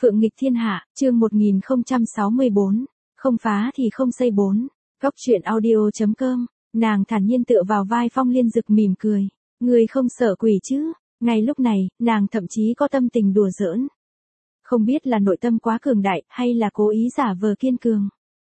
Phượng nghịch thiên hạ, chương 1064, không phá thì không xây 4. Góc truyện audio.com, nàng thản nhiên tựa vào vai Phong Liên Dực mỉm cười. Người không sợ quỷ chứ? Ngay lúc này, nàng thậm chí có tâm tình đùa giỡn. Không biết là nội tâm quá cường đại hay là cố ý giả vờ kiên cường.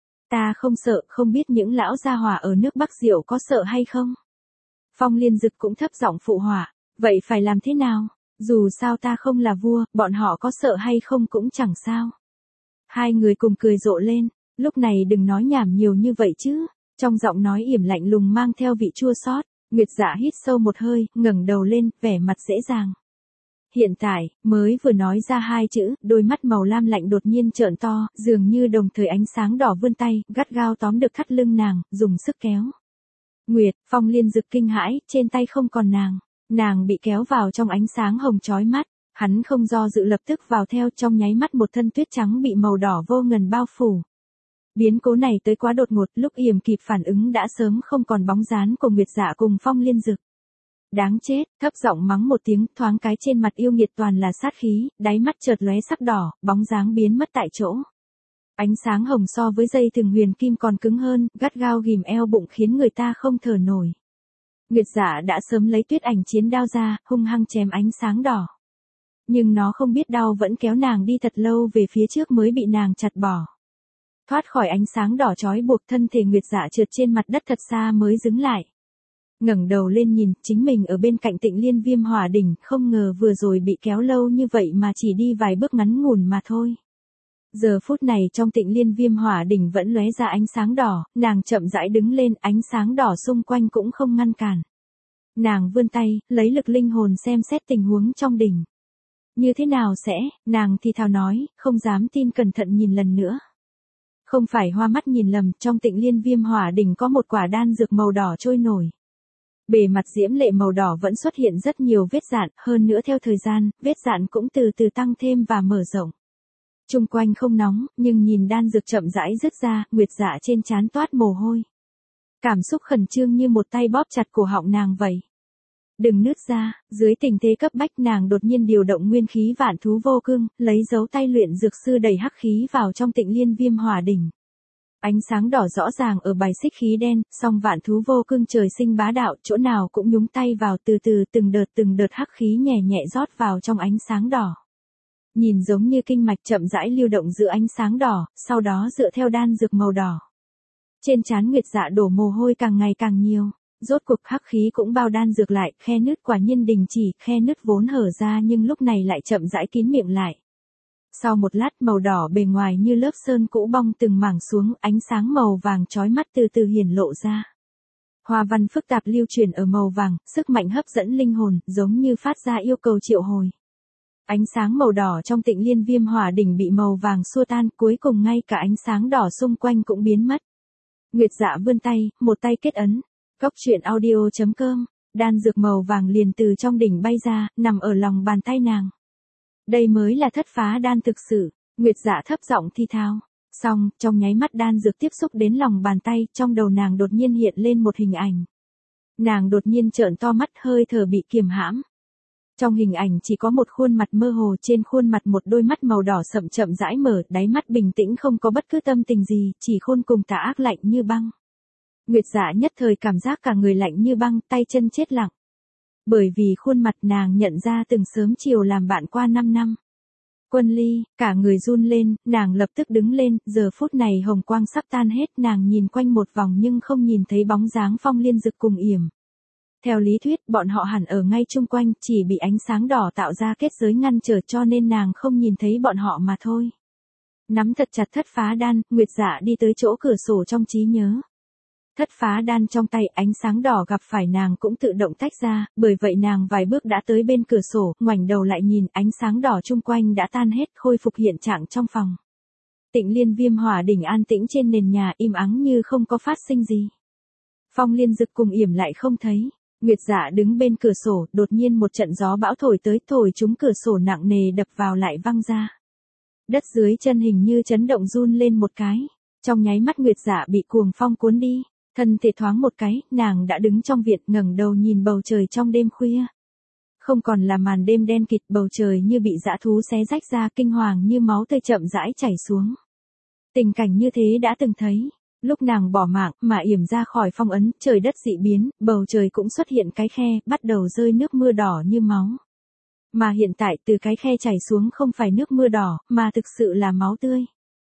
Ta không sợ, không biết những lão gia hỏa ở nước Bắc Diệu có sợ hay không? Phong Liên Dực cũng thấp giọng phụ họa, vậy phải làm thế nào? Dù sao ta không là vua, bọn họ có sợ hay không cũng chẳng sao. Hai người cùng cười rộ lên, lúc này đừng nói nhảm nhiều như vậy chứ. Trong giọng nói yểm lạnh lùng mang theo vị chua xót, Nguyệt Dạ hít sâu một hơi, ngẩng đầu lên, vẻ mặt dễ dàng. Hiện tại, mới vừa nói ra hai chữ, đôi mắt màu lam lạnh đột nhiên trợn to, dường như đồng thời ánh sáng đỏ vươn tay, gắt gao tóm được thắt lưng nàng, dùng sức kéo. Nguyệt, Phong Liên Dực kinh hãi, trên tay không còn nàng. Nàng bị kéo vào trong ánh sáng hồng chói mắt, hắn không do dự lập tức vào theo, trong nháy mắt một thân tuyết trắng bị màu đỏ vô ngần bao phủ. Biến cố này tới quá đột ngột, lúc Yểm kịp phản ứng đã sớm không còn bóng dáng của Nguyệt Dạ cùng Phong Liên Dực. Đáng chết, thấp giọng mắng một tiếng, thoáng cái trên mặt yêu nghiệt toàn là sát khí, đáy mắt chợt lóe sắc đỏ, bóng dáng biến mất tại chỗ. Ánh sáng hồng so với dây thừng huyền kim còn cứng hơn, gắt gao ghìm eo bụng khiến người ta không thở nổi. Nguyệt Dạ đã sớm lấy tuyết ảnh chiến đao ra, hung hăng chém ánh sáng đỏ. Nhưng nó không biết đau vẫn kéo nàng đi thật lâu về phía trước mới bị nàng chặt bỏ. Thoát khỏi ánh sáng đỏ trói buộc, thân thể Nguyệt Dạ trượt trên mặt đất thật xa mới dừng lại. Ngẩng đầu lên nhìn, chính mình ở bên cạnh Tịnh Liên Viêm Hỏa Đỉnh, không ngờ vừa rồi bị kéo lâu như vậy mà chỉ đi vài bước ngắn ngủn mà thôi. Giờ phút này trong Tịnh Liên Viêm Hỏa Đỉnh vẫn lóe ra ánh sáng đỏ, nàng chậm rãi đứng lên, ánh sáng đỏ xung quanh cũng không ngăn cản. Nàng vươn tay, lấy lực linh hồn xem xét tình huống trong đỉnh. Như thế nào sẽ, nàng thì thào nói, không dám tin, cẩn thận nhìn lần nữa. Không phải hoa mắt nhìn lầm, trong Tịnh Liên Viêm Hỏa Đỉnh có một quả đan dược màu đỏ trôi nổi. Bề mặt diễm lệ màu đỏ vẫn xuất hiện rất nhiều vết dạn, hơn nữa theo thời gian, vết dạn cũng từ từ tăng thêm và mở rộng. Trung quanh không nóng, nhưng nhìn đan dược chậm rãi rứt ra, Nguyệt Dạ trên trán toát mồ hôi. Cảm xúc khẩn trương như một tay bóp chặt cổ họng nàng vậy. Đừng nứt ra, dưới tình thế cấp bách nàng đột nhiên điều động nguyên khí Vạn Thú Vô Cương, lấy dấu tay luyện dược sư đầy hắc khí vào trong Tịnh Liên Viêm Hỏa Đỉnh. Ánh sáng đỏ rõ ràng ở bài xích khí đen, song Vạn Thú Vô Cương trời sinh bá đạo, chỗ nào cũng nhúng tay vào, từ từ từng đợt hắc khí nhẹ nhẹ rót vào trong ánh sáng đỏ. Nhìn giống như kinh mạch chậm rãi lưu động giữa ánh sáng đỏ, sau đó dựa theo đan dược màu đỏ. Trên trán Nguyệt Dạ đổ mồ hôi càng ngày càng nhiều, rốt cuộc hắc khí cũng bao đan dược lại, khe nứt quả nhiên đình chỉ, khe nứt vốn hở ra nhưng lúc này lại chậm rãi kín miệng lại. Sau một lát, màu đỏ bề ngoài như lớp sơn cũ bong từng mảng xuống, ánh sáng màu vàng chói mắt từ từ hiển lộ ra. Hoa văn phức tạp lưu truyền ở màu vàng, sức mạnh hấp dẫn linh hồn, giống như phát ra yêu cầu triệu hồi. Ánh sáng màu đỏ trong Tịnh Liên Viêm Hỏa Đỉnh bị màu vàng xua tan, cuối cùng ngay cả ánh sáng đỏ xung quanh cũng biến mất. Nguyệt Dạ vươn tay, một tay kết ấn. Góc truyện audio.com, đan dược màu vàng liền từ trong đỉnh bay ra, nằm ở lòng bàn tay nàng. Đây mới là thất phá đan thực sự, Nguyệt Dạ thấp giọng thi thao. Xong, trong nháy mắt đan dược tiếp xúc đến lòng bàn tay, trong đầu nàng đột nhiên hiện lên một hình ảnh. Nàng đột nhiên trợn to mắt, hơi thở bị kiềm hãm. Trong hình ảnh chỉ có một khuôn mặt mơ hồ, trên khuôn mặt một đôi mắt màu đỏ sậm chậm rãi mở, đáy mắt bình tĩnh không có bất cứ tâm tình gì, chỉ khôn cùng tà ác lạnh như băng. Nguyệt Dạ nhất thời cảm giác cả người lạnh như băng, tay chân chết lặng. Bởi vì khuôn mặt nàng nhận ra từng sớm chiều làm bạn qua 5 năm. Quân Ly, cả người run lên, nàng lập tức đứng lên, giờ phút này hồng quang sắp tan hết, nàng nhìn quanh một vòng nhưng không nhìn thấy bóng dáng Phong Liên Dực cùng Yểm. Theo lý thuyết, bọn họ hẳn ở ngay chung quanh, chỉ bị ánh sáng đỏ tạo ra kết giới ngăn trở cho nên nàng không nhìn thấy bọn họ mà thôi. Nắm thật chặt thất phá đan, Nguyệt Dạ đi tới chỗ cửa sổ trong trí nhớ. Thất phá đan trong tay, ánh sáng đỏ gặp phải nàng cũng tự động tách ra, bởi vậy nàng vài bước đã tới bên cửa sổ, ngoảnh đầu lại nhìn, ánh sáng đỏ chung quanh đã tan hết, khôi phục hiện trạng trong phòng. Tịnh Liên Viêm Hỏa Đỉnh an tĩnh trên nền nhà, im ắng như không có phát sinh gì. Phong Liên Dực cùng Yểm lại không thấy. Nguyệt Dạ đứng bên cửa sổ, đột nhiên một trận gió bão thổi tới, thổi trúng cửa sổ nặng nề đập vào lại văng ra. Đất dưới chân hình như chấn động run lên một cái. Trong nháy mắt Nguyệt Dạ bị cuồng phong cuốn đi. Thân thể thoáng một cái, nàng đã đứng trong viện, ngẩng đầu nhìn bầu trời trong đêm khuya. Không còn là màn đêm đen kịt, bầu trời như bị dã thú xé rách ra, kinh hoàng như máu tươi chậm rãi chảy xuống. Tình cảnh như thế đã từng thấy. Lúc nàng bỏ mạng mà yểm ra khỏi phong ấn, trời đất dị biến, bầu trời cũng xuất hiện cái khe, bắt đầu rơi nước mưa đỏ như máu. Mà hiện tại từ cái khe chảy xuống không phải nước mưa đỏ, mà thực sự là máu tươi.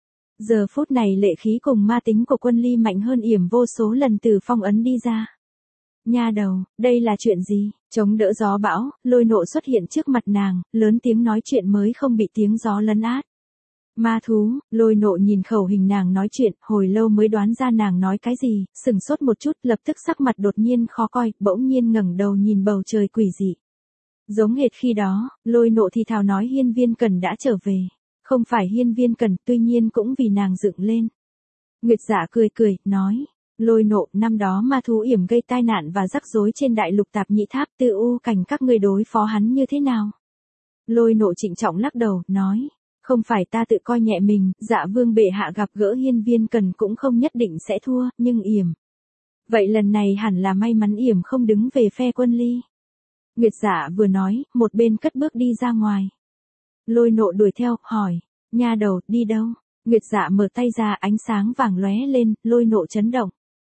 Giờ phút này lệ khí cùng ma tính của Quân Ly mạnh hơn yểm vô số lần từ phong ấn đi ra. Nha đầu, đây là chuyện gì? Chống đỡ gió bão, Lôi Nộ xuất hiện trước mặt nàng, lớn tiếng nói chuyện mới không bị tiếng gió lấn át. Ma thú, Lôi Nộ nhìn khẩu hình nàng nói chuyện, hồi lâu mới đoán ra nàng nói cái gì, sừng sốt một chút, lập tức sắc mặt đột nhiên khó coi, bỗng nhiên ngẩng đầu nhìn bầu trời quỷ dị. Giống hệt khi đó, Lôi Nộ thì thào nói Hiên Viên Cần đã trở về. Không phải Hiên Viên Cần, tuy nhiên cũng vì nàng dựng lên. Nguyệt Dạ cười cười, nói. Lôi Nộ, năm đó ma thú yểm gây tai nạn và rắc rối trên đại lục Tạp Nhĩ Tháp, Tư U Cảnh các ngươi đối phó hắn như thế nào? Lôi Nộ trịnh trọng lắc đầu, nói. Không phải ta tự coi nhẹ mình, Dạ Vương bệ hạ gặp gỡ Hiên Viên Cần cũng không nhất định sẽ thua, nhưng yểm. Vậy lần này hẳn là may mắn yểm không đứng về phe Quân Ly. Nguyệt Dạ vừa nói, một bên cất bước đi ra ngoài. Lôi Nộ đuổi theo, hỏi. Nha đầu, đi đâu? Nguyệt Dạ mở tay ra, ánh sáng vàng lóe lên, Lôi Nộ chấn động.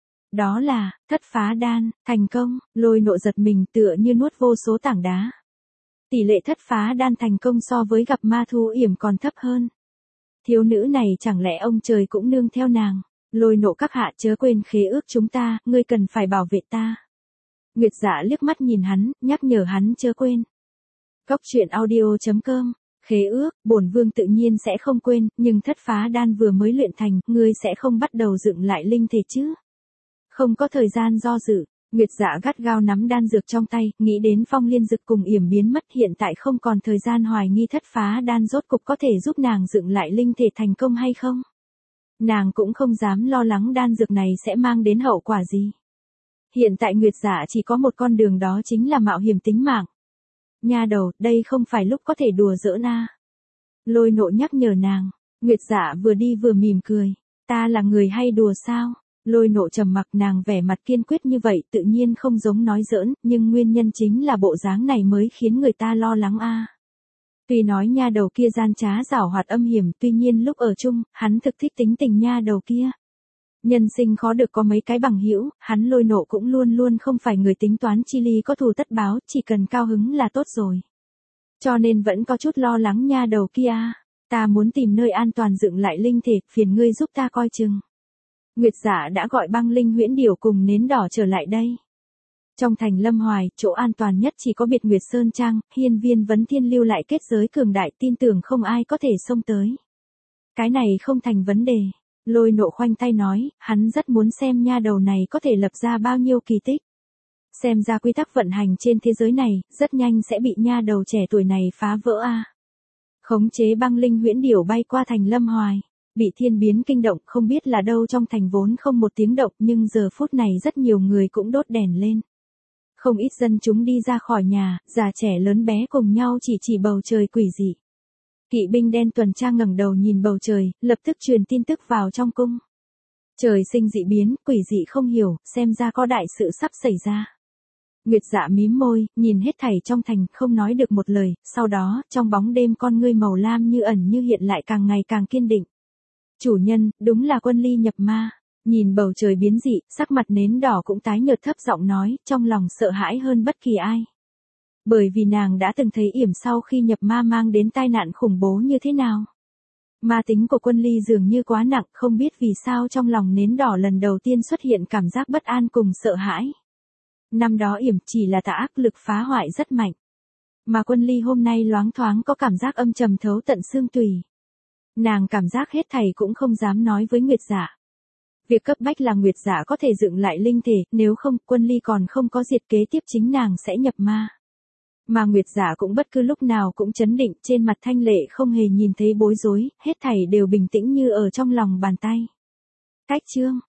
Đó là, thất phá đan, thành công, Lôi Nộ giật mình tựa như nuốt vô số tảng đá. Tỷ lệ thất phá đan thành công so với gặp ma thú yểm còn thấp hơn. Thiếu nữ này chẳng lẽ ông trời cũng nương theo nàng? Lôi Nộ các hạ chớ quên khế ước chúng ta, ngươi cần phải bảo vệ ta. Nguyệt Dạ liếc mắt nhìn hắn, nhắc nhở hắn chớ quên. Góc truyện audio.com. Khế ước, bổn vương tự nhiên sẽ không quên, nhưng thất phá đan vừa mới luyện thành, ngươi sẽ không bắt đầu dựng lại linh thể chứ? Không có thời gian do dự. Nguyệt Dạ gắt gao nắm đan dược trong tay, nghĩ đến Phong Liên Dực cùng yểm biến mất, hiện tại không còn thời gian hoài nghi thất phá đan rốt cục có thể giúp nàng dựng lại linh thể thành công hay không. Nàng cũng không dám lo lắng đan dược này sẽ mang đến hậu quả gì. Hiện tại Nguyệt Dạ chỉ có một con đường, đó chính là mạo hiểm tính mạng. Nha đầu, đây không phải lúc có thể đùa giỡn a. Lôi Nộ nhắc nhở nàng. Nguyệt Dạ vừa đi vừa mỉm cười. Ta là người hay đùa sao? Lôi Nộ trầm mặc, nàng vẻ mặt kiên quyết như vậy tự nhiên không giống nói giỡn, nhưng nguyên nhân chính là bộ dáng này mới khiến người ta lo lắng a. Tuy nói nha đầu kia gian trá giảo hoạt âm hiểm, tuy nhiên lúc ở chung, hắn thực thích tính tình nha đầu kia. Nhân sinh khó được có mấy cái bằng hữu, hắn Lôi Nộ cũng luôn luôn không phải người tính toán chi ly có thù tất báo, chỉ cần cao hứng là tốt rồi. Cho nên vẫn có chút lo lắng nha đầu kia. Ta muốn tìm nơi an toàn dựng lại linh thể, phiền ngươi giúp ta coi chừng. Nguyệt Dạ đã gọi Băng Linh Huyễn Điểu cùng Nến Đỏ trở lại đây. Trong thành Lâm Hoài, chỗ an toàn nhất chỉ có Biệt Nguyệt Sơn Trang, Hiên Viên Vấn Thiên lưu lại kết giới cường đại, tin tưởng không ai có thể xông tới. Cái này không thành vấn đề. Lôi Nộ khoanh tay nói, hắn rất muốn xem nha đầu này có thể lập ra bao nhiêu kỳ tích. Xem ra quy tắc vận hành trên thế giới này, rất nhanh sẽ bị nha đầu trẻ tuổi này phá vỡ a. Khống chế Băng Linh Huyễn Điểu bay qua thành Lâm Hoài. Bị thiên biến kinh động, không biết là đâu trong thành vốn không một tiếng động, nhưng giờ phút này rất nhiều người cũng đốt đèn lên. Không ít dân chúng đi ra khỏi nhà, già trẻ lớn bé cùng nhau chỉ bầu trời quỷ dị. Kỵ binh đen tuần tra ngẩng đầu nhìn bầu trời, lập tức truyền tin tức vào trong cung. Trời sinh dị biến, quỷ dị không hiểu, xem ra có đại sự sắp xảy ra. Nguyệt Dạ mím môi, nhìn hết thảy trong thành, không nói được một lời, sau đó, trong bóng đêm con ngươi màu lam như ẩn như hiện lại càng ngày càng kiên định. Chủ nhân, đúng là Quân Ly nhập ma. Nhìn bầu trời biến dị, sắc mặt Nến Đỏ cũng tái nhợt, thấp giọng nói, trong lòng sợ hãi hơn bất kỳ ai. Bởi vì nàng đã từng thấy yểm sau khi nhập ma mang đến tai nạn khủng bố như thế nào. Ma tính của Quân Ly dường như quá nặng, không biết vì sao trong lòng Nến Đỏ lần đầu tiên xuất hiện cảm giác bất an cùng sợ hãi. Năm đó yểm chỉ là tà ác, lực phá hoại rất mạnh. Mà Quân Ly hôm nay loáng thoáng có cảm giác âm trầm thấu tận xương tủy. Nàng cảm giác hết thảy cũng không dám nói với Nguyệt Dạ. Việc cấp bách là Nguyệt Dạ có thể dựng lại linh thể, nếu không, Quân Ly còn không có diệt kế tiếp chính nàng sẽ nhập ma. Mà Nguyệt Dạ cũng bất cứ lúc nào cũng trấn định, trên mặt thanh lệ không hề nhìn thấy bối rối, hết thảy đều bình tĩnh như ở trong lòng bàn tay. Cách chương